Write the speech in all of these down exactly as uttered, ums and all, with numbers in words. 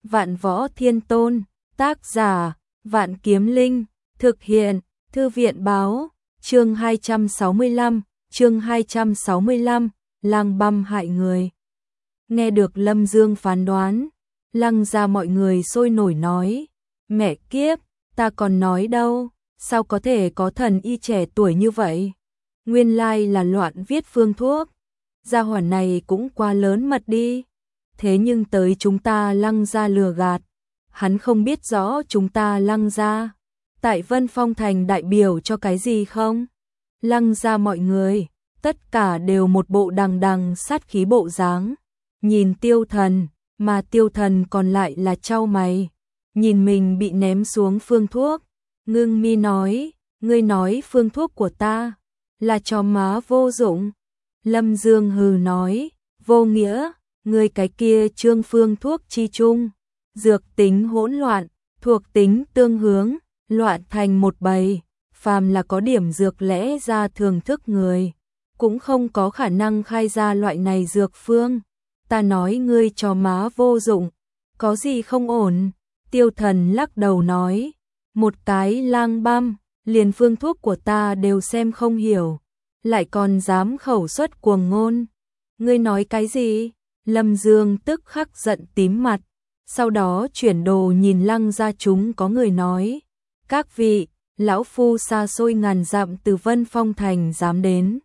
Vạn Võ Thiên Tôn, tác giả, Vạn Kiếm Linh, thực hiện, Thư viện báo, chương hai trăm sáu mươi lăm, chương hai trăm sáu mươi lăm, lang băm hại người. Nghe được Lâm Dương phán đoán, Lăng gia mọi người sôi nổi nói, mẹ kiếp, ta còn nói đâu, sao có thể có thần y trẻ tuổi như vậy? Nguyên lai là loạn viết phương thuốc, gia hỏa này cũng quá lớn mật đi. Thế nhưng tới chúng ta Lăng gia lừa gạt, hắn không biết rõ chúng ta Lăng gia tại Vân Phong Thành đại biểu cho cái gì không? Lăng gia mọi người, tất cả đều một bộ đằng đằng sát khí bộ dáng, nhìn Tiêu Thần, mà Tiêu Thần còn lại là chau mày, nhìn mình bị ném xuống phương thuốc, ngưng mi nói, ngươi nói phương thuốc của ta là cho má vô dụng. Lâm Dương hừ nói, vô nghĩa, ngươi cái kia trương phương thuốc chi chung, dược tính hỗn loạn, thuộc tính tương hướng, loạn thành một bầy, phàm là có điểm dược lẽ ra thường thức người, cũng không có khả năng khai ra loại này dược phương. Ta nói ngươi cho má vô dụng, có gì không ổn? Tiêu Thần lắc đầu nói, một cái lang băm, liền phương thuốc của ta đều xem không hiểu, lại còn dám khẩu xuất cuồng ngôn. Ngươi nói cái gì? Lâm Dương tức khắc giận tím mặt, sau đó chuyển đồ nhìn Lăng gia chúng có người nói, các vị, lão phu xa xôi ngàn dặm từ Vân Phong Thành dám đến,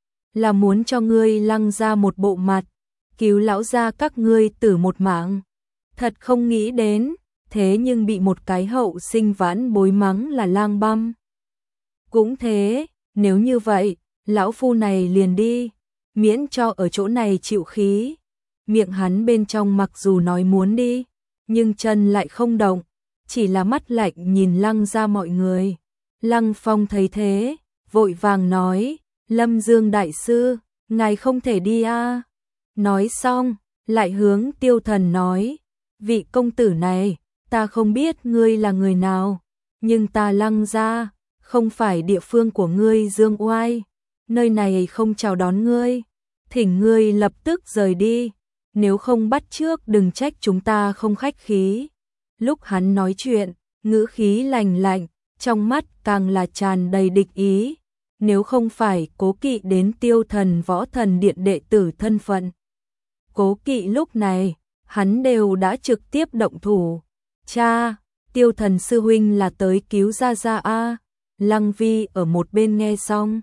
là muốn cho ngươi Lăng gia một bộ mặt, cứu lão gia các ngươi tử một mạng. Thật không nghĩ đến, thế nhưng bị một cái hậu sinh vãn bối mắng là lang băm. Cũng thế, nếu như vậy, lão phu này liền đi, miễn cho ở chỗ này chịu khí. Miệng hắn bên trong mặc dù nói muốn đi, nhưng chân lại không động, chỉ là mắt lạnh nhìn Lăng gia mọi người. Lăng Phong thấy thế, vội vàng nói, Lâm Dương đại sư, ngài không thể đi a. À. Nói xong, lại hướng Tiêu Thần nói, vị công tử này, ta không biết ngươi là người nào, nhưng ta Lăng gia không phải địa phương của ngươi dương oai, nơi này không chào đón ngươi, thỉnh ngươi lập tức rời đi, nếu không bắt trước đừng trách chúng ta không khách khí. Lúc hắn nói chuyện, ngữ khí lạnh lạnh, trong mắt càng là tràn đầy địch ý, nếu không phải cố kỵ đến Tiêu Thần Võ Thần Điện đệ tử thân phận. Cố kỵ lúc này, hắn đều đã trực tiếp động thủ. Cha, Tiêu Thần sư huynh là tới cứu gia gia a. Lăng Vi ở một bên nghe xong,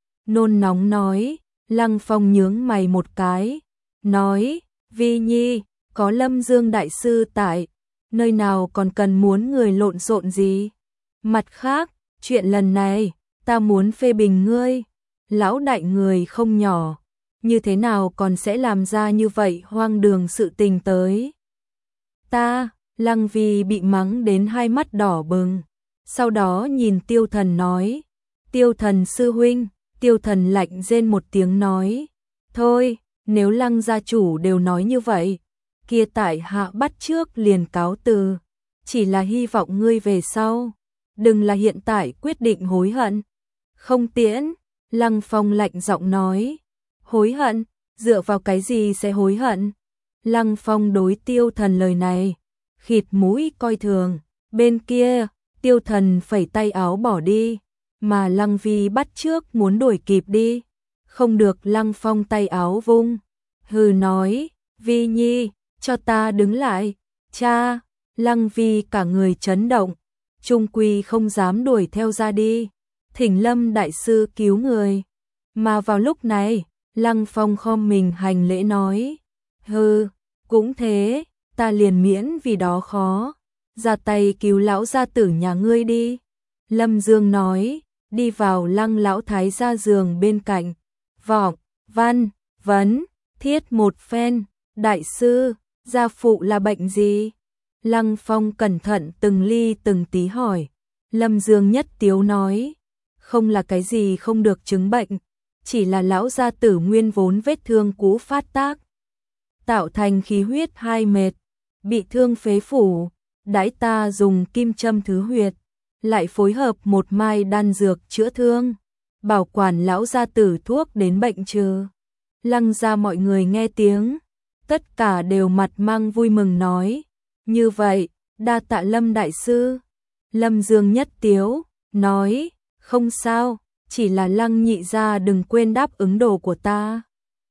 nôn nóng nói. Lăng Phong nhướng mày một cái, nói, Vi Nhi, có Lâm Dương đại sư tại, nơi nào còn cần muốn người lộn xộn gì. Mặt khác, chuyện lần này, ta muốn phê bình ngươi, lão đại người không nhỏ, như thế nào còn sẽ làm ra như vậy hoang đường sự tình tới. Ta, Lăng Vi bị mắng đến hai mắt đỏ bừng, sau đó nhìn Tiêu Thần nói, Tiêu Thần sư huynh. Tiêu Thần lạnh rên một tiếng nói, thôi, nếu Lăng gia chủ đều nói như vậy, kia tại hạ bắt trước liền cáo từ, chỉ là hy vọng ngươi về sau, đừng là hiện tại quyết định hối hận. Không tiễn, Lăng Phong lạnh giọng nói, hối hận, dựa vào cái gì sẽ hối hận? Lăng Phong đối Tiêu Thần lời này, khịt mũi coi thường, bên kia, Tiêu Thần phẩy tay áo bỏ đi. Mà Lăng Vi bắt trước muốn đuổi kịp đi, không được. Lăng Phong tay áo vung, hừ nói, Vi Nhi, cho ta đứng lại. Cha, Lăng Vi cả người chấn động, trung quy không dám đuổi theo ra đi, thỉnh Lâm đại sư cứu người. Mà vào lúc này, Lăng Phong khom mình hành lễ nói, hừ, cũng thế, ta liền miễn vì đó khó, ra tay cứu lão gia tử nhà ngươi đi. Lâm Dương nói, đi vào Lăng lão thái gia giường bên cạnh, vọng, văn, vấn, thiết một phen, đại sư, gia phụ là bệnh gì? Lăng Phong cẩn thận từng ly từng tí hỏi. Lâm Dương nhất tiếu nói, không là cái gì không được chứng bệnh, chỉ là lão gia tử nguyên vốn vết thương cũ phát tác, tạo thành khí huyết hai mệt, bị thương phế phủ, đãi ta dùng kim châm thứ huyệt, lại phối hợp một mai đan dược chữa thương, bảo quản lão gia tử thuốc đến bệnh trừ. Lăng gia mọi người nghe tiếng, tất cả đều mặt mang vui mừng nói, Như vậy, đa tạ Lâm đại sư. Lâm Dương nhất tiếu, nói, không sao, chỉ là Lăng nhị gia đừng quên đáp ứng đồ của ta.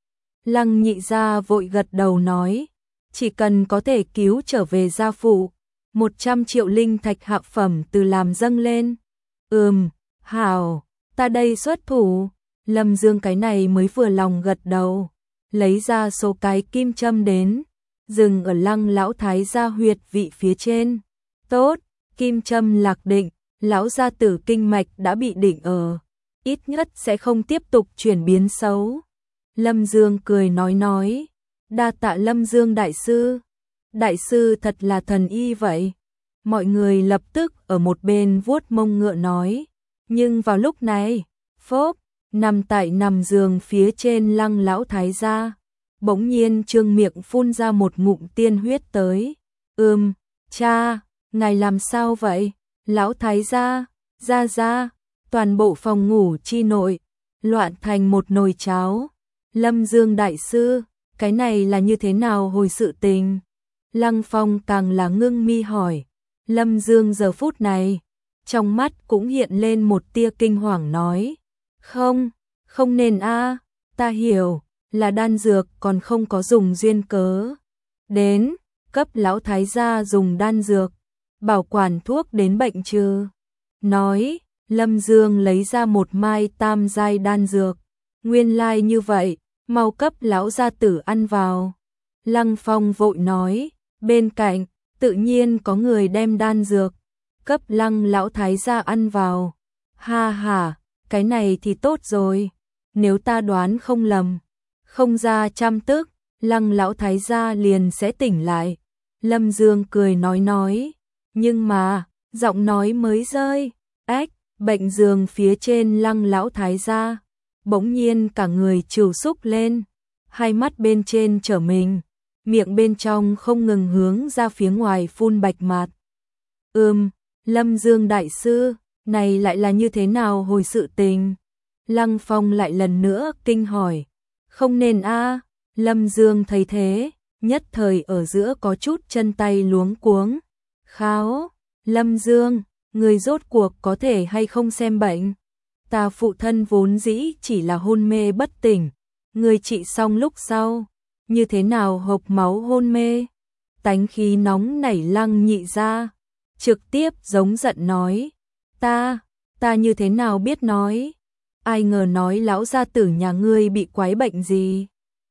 Lăng nhị gia vội gật đầu nói, chỉ cần có thể cứu trở về gia phụ, một trăm triệu linh thạch hạ phẩm từ làm dâng lên. Ừm, hảo, ta đây xuất thủ. Lâm Dương cái này mới vừa lòng gật đầu, lấy ra số cái kim châm đến, dừng ở Lăng lão thái gia huyệt vị phía trên. Tốt, kim châm lạc định, lão gia tử kinh mạch đã bị định ở, ít nhất sẽ không tiếp tục chuyển biến xấu. Lâm Dương cười nói nói, đa tạ Lâm Dương đại sư. Đại sư thật là thần y vậy. Mọi người lập tức ở một bên vuốt mông ngựa nói. Nhưng vào lúc này, phốp, nằm tại nằm giường phía trên Lăng lão thái gia, bỗng nhiên trương miệng phun ra một ngụm tiên huyết tới. Ừm, cha, ngài làm sao vậy? Lão thái gia, gia gia, toàn bộ phòng ngủ chi nội, loạn thành một nồi cháo. Lâm Dương đại sư, cái này là như thế nào hồi sự tình? Lăng Phong càng là ngưng mi hỏi. Lâm Dương giờ phút này, trong mắt cũng hiện lên một tia kinh hoàng nói. Không, không nên a, ta hiểu, là đan dược còn không có dùng duyên cớ. Đến, cấp lão thái gia dùng đan dược, bảo quản thuốc đến bệnh trừ. Nói, Lâm Dương lấy ra một mai tam giai đan dược. Nguyên lai như vậy, mau cấp lão gia tử ăn vào. Lăng Phong vội nói, bên cạnh, tự nhiên có người đem đan dược, cấp Lăng lão thái gia ăn vào. Ha ha, cái này thì tốt rồi, nếu ta đoán không lầm, không ra trăm tức, Lăng lão thái gia liền sẽ tỉnh lại. Lâm Dương cười nói nói, nhưng mà, giọng nói mới rơi, ếch, bệnh giường phía trên Lăng lão thái gia, bỗng nhiên cả người trìu xúc lên, hai mắt bên trên trở mình, miệng bên trong không ngừng hướng ra phía ngoài phun bạch mạt. Ừm, Lâm Dương đại sư, này lại là như thế nào hồi sự tình? Lăng Phong lại lần nữa kinh hỏi. Không nên a. Lâm Dương thấy thế, nhất thời ở giữa có chút chân tay luống cuống. Kháo, Lâm Dương, người rốt cuộc có thể hay không xem bệnh? Ta phụ thân vốn dĩ chỉ là hôn mê bất tỉnh, người trị xong lúc sau, như thế nào hộc máu hôn mê? Tánh khí nóng nảy Lăng nhị ra, trực tiếp giống giận nói, ta, ta như thế nào biết nói? Ai ngờ nói lão gia tử nhà ngươi bị quái bệnh gì?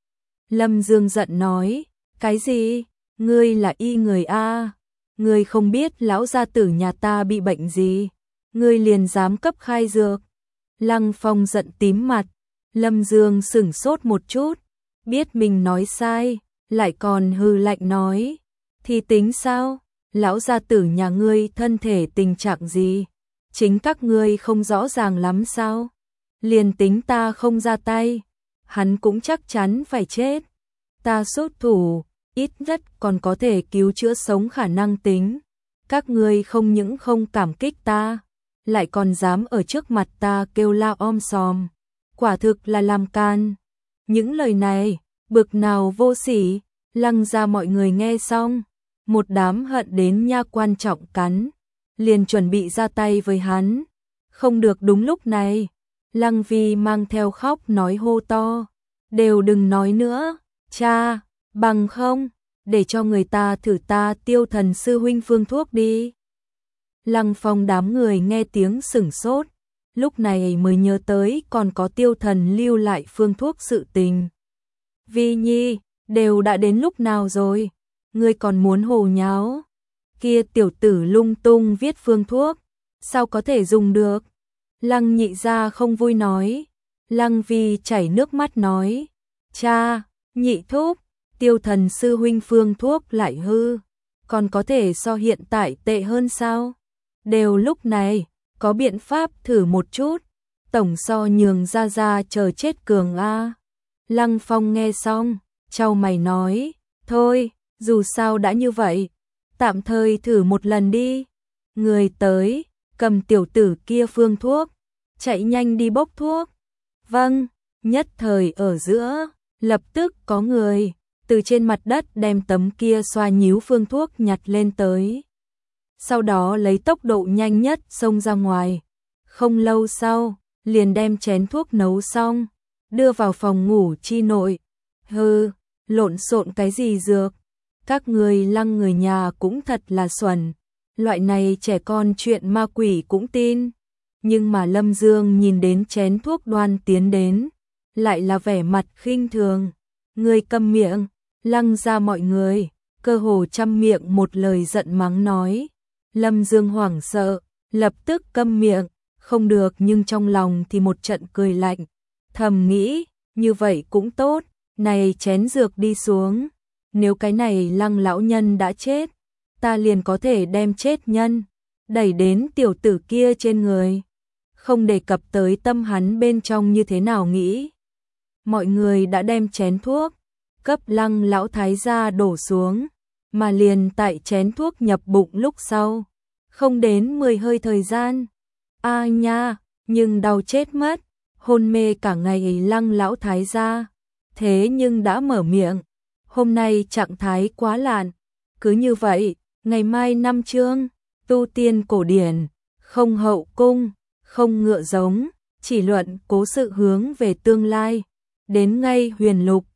Lâm Dương giận nói, cái gì? Ngươi là y người a, ngươi không biết lão gia tử nhà ta bị bệnh gì, ngươi liền dám cấp khai dược. Lăng Phong giận tím mặt, Lâm Dương sửng sốt một chút, biết mình nói sai, lại còn hừ lạnh nói, thì tính sao? Lão gia tử nhà ngươi thân thể tình trạng gì? Chính các ngươi không rõ ràng lắm sao? Liền tính ta không ra tay, hắn cũng chắc chắn phải chết. Ta xuất thủ, ít nhất còn có thể cứu chữa sống khả năng tính. Các ngươi không những không cảm kích ta, lại còn dám ở trước mặt ta kêu la om sòm. Quả thực là làm can. Những lời này, bực nào vô sỉ, Lăng ra mọi người nghe xong, một đám hận đến nha quan trọng cắn, liền chuẩn bị ra tay với hắn. Không được đúng lúc này, Lăng Vi mang theo khóc nói hô to, đều đừng nói nữa, cha, bằng không, để cho người ta thử ta Tiêu Thần sư huynh phương thuốc đi. Lăng Phong đám người nghe tiếng sửng sốt, lúc này mới nhớ tới còn có Tiêu Thần lưu lại phương thuốc sự tình. Vi Nhi, đều đã đến lúc nào rồi, ngươi còn muốn hồ nháo? Kia tiểu tử lung tung viết phương thuốc, sao có thể dùng được? Lăng nhị ra không vui nói. Lăng Vi chảy nước mắt nói, cha, nhị thúc, Tiêu Thần sư huynh phương thuốc lại hư, còn có thể so hiện tại tệ hơn sao? Đều lúc này, có biện pháp thử một chút, tổng so nhường ra ra chờ chết cường a. Lăng Phong nghe xong, chau mày nói, thôi, dù sao đã như vậy, tạm thời thử một lần đi. Người tới, cầm tiểu tử kia phương thuốc, chạy nhanh đi bốc thuốc. Vâng, nhất thời ở giữa, lập tức có người, từ trên mặt đất đem tấm kia xoa nhíu phương thuốc nhặt lên tới. Sau đó lấy tốc độ nhanh nhất xông ra ngoài. Không lâu sau, liền đem chén thuốc nấu xong, đưa vào phòng ngủ chi nội. Hừ, lộn xộn cái gì dược? Các người Lăng người nhà cũng thật là xuẩn. Loại này trẻ con chuyện ma quỷ cũng tin. Nhưng mà Lâm Dương nhìn đến chén thuốc đoan tiến đến, lại là vẻ mặt khinh thường. Người câm miệng, Lăng ra mọi người, cơ hồ trăm miệng một lời giận mắng nói. Lâm Dương hoảng sợ, lập tức câm miệng, không được nhưng trong lòng thì một trận cười lạnh. Thầm nghĩ, như vậy cũng tốt, này chén dược đi xuống. Nếu cái này Lăng lão nhân đã chết, ta liền có thể đem chết nhân, đẩy đến tiểu tử kia trên người. Không đề cập tới tâm hắn bên trong như thế nào nghĩ. Mọi người đã đem chén thuốc, cấp Lăng lão thái gia đổ xuống, mà liền tại chén thuốc nhập bụng lúc sau. Không đến mười hơi thời gian. A à nha, nhưng đau chết mất, hôn mê cả ngày Lăng lão thái gia. Thế nhưng đã mở miệng, hôm nay trạng thái quá lạn. Cứ như vậy, ngày mai năm chương, tu tiên cổ điển, không hậu cung, không ngựa giống, chỉ luận cố sự hướng về tương lai. Đến ngay huyền lục,